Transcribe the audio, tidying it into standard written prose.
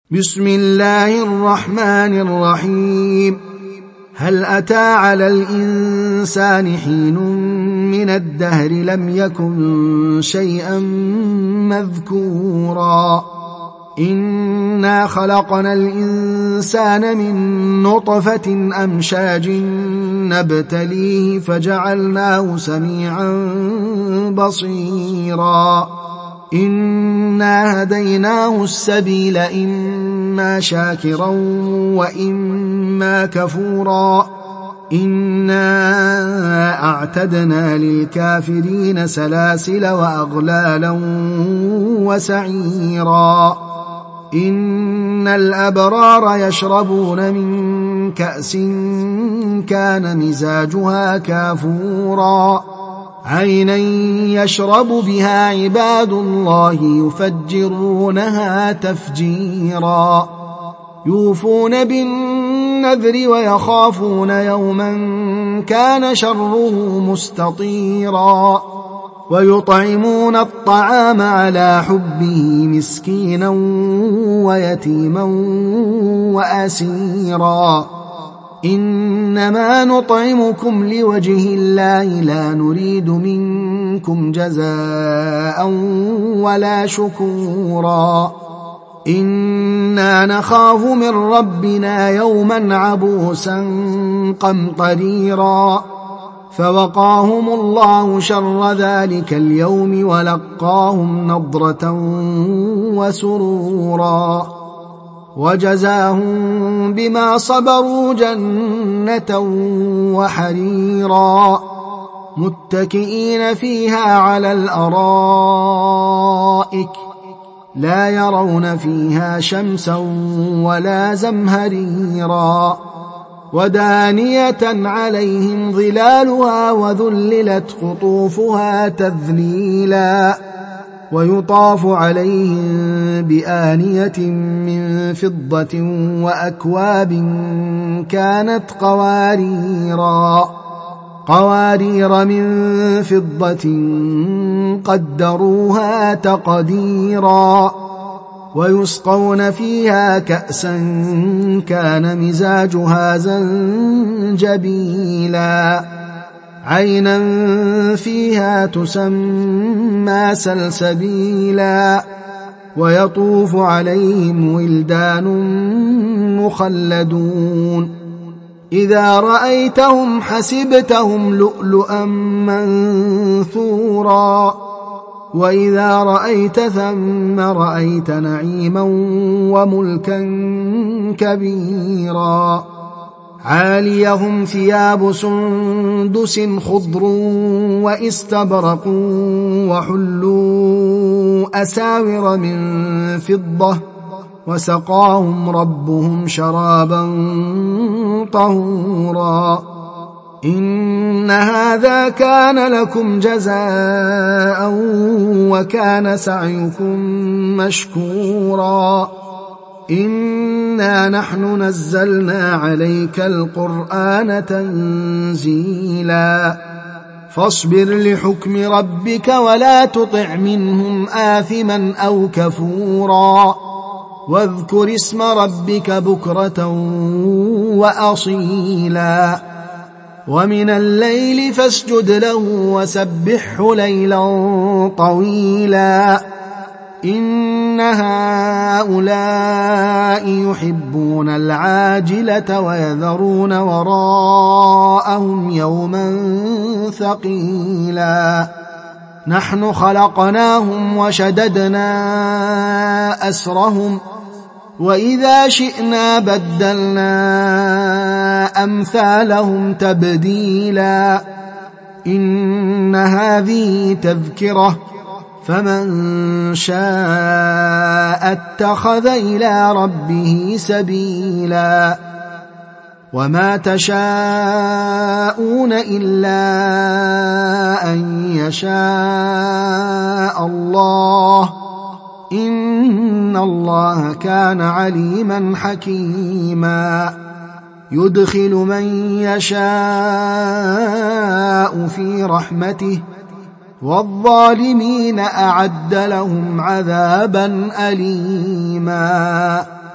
بسم الله الرحمن الرحيم. هل أتى على الإنسان حين من الدهر لم يكن شيئا مذكورا إنا خلقنا الإنسان من نطفة أمشاج نبتليه فجعلناه سميعا بصيرا إنا هديناه السبيل إما شاكرا وإما كفورا إنا أعتدنا للكافرين سلاسل وأغلالا وسعيرا إن الأبرار يشربون من كأس كان مزاجها كافورا عينا يشرب بها عباد الله يفجرونها تفجيرا يوفون بالنذر ويخافون يوما كان شره مستطيرا ويطعمون الطعام على حبه مسكينا ويتيما وأسيرا إنما نطعمكم لوجه الله لا نريد منكم جزاء ولا شكورا إنا نخاف من ربنا يوما عبوسا قمطريرا فوقاهم الله شر ذلك اليوم ولقاهم نضرة وسرورا وجزاهم بما صبروا جنة وحريرا متكئين فيها على الأرائك لا يرون فيها شمسا ولا زمهريرا ودانية عليهم ظلالها وذللت قطوفها تذليلا ويطاف عليهم بآنية من فضة وأكواب كانت قوارير من فضة قدروها تقديرا ويسقون فيها كأسا كان مزاجها زنجبيلا عينا فيها تسمى سلسبيلا ويطوف عليهم ولدان مخلدون إذا رأيتهم حسبتهم لؤلؤا منثورا وإذا رأيت ثم رأيت نعيما وملكا كبيرا عاليهم ثياب سندس خضر واستبرق وحلوا أساور من فضة وسقاهم ربهم شرابا طهورا إن هذا كان لكم جزاء وكان سعيكم مشكورا إنا نحن نزلنا عليك القرآن تنزيلا فاصبر لحكم ربك ولا تطع منهم آثما أو كفورا واذكر اسم ربك بكرة وأصيلا ومن الليل فاسجد له وسبحه ليلا طويلا إن هؤلاء يحبون العاجلة ويذرون وراءهم يوما ثقيلا نحن خلقناهم وشددنا أسرهم وإذا شئنا بدلنا أمثالهم تبديلا إن هذه تذكرة فمن شاء اتخذ إلى ربه سبيلا وما تشاءون إلا أن يشاء الله إن الله كان عليما حكيما يدخل من يشاء في رحمته والظالمين أعد لهم عذابا أليما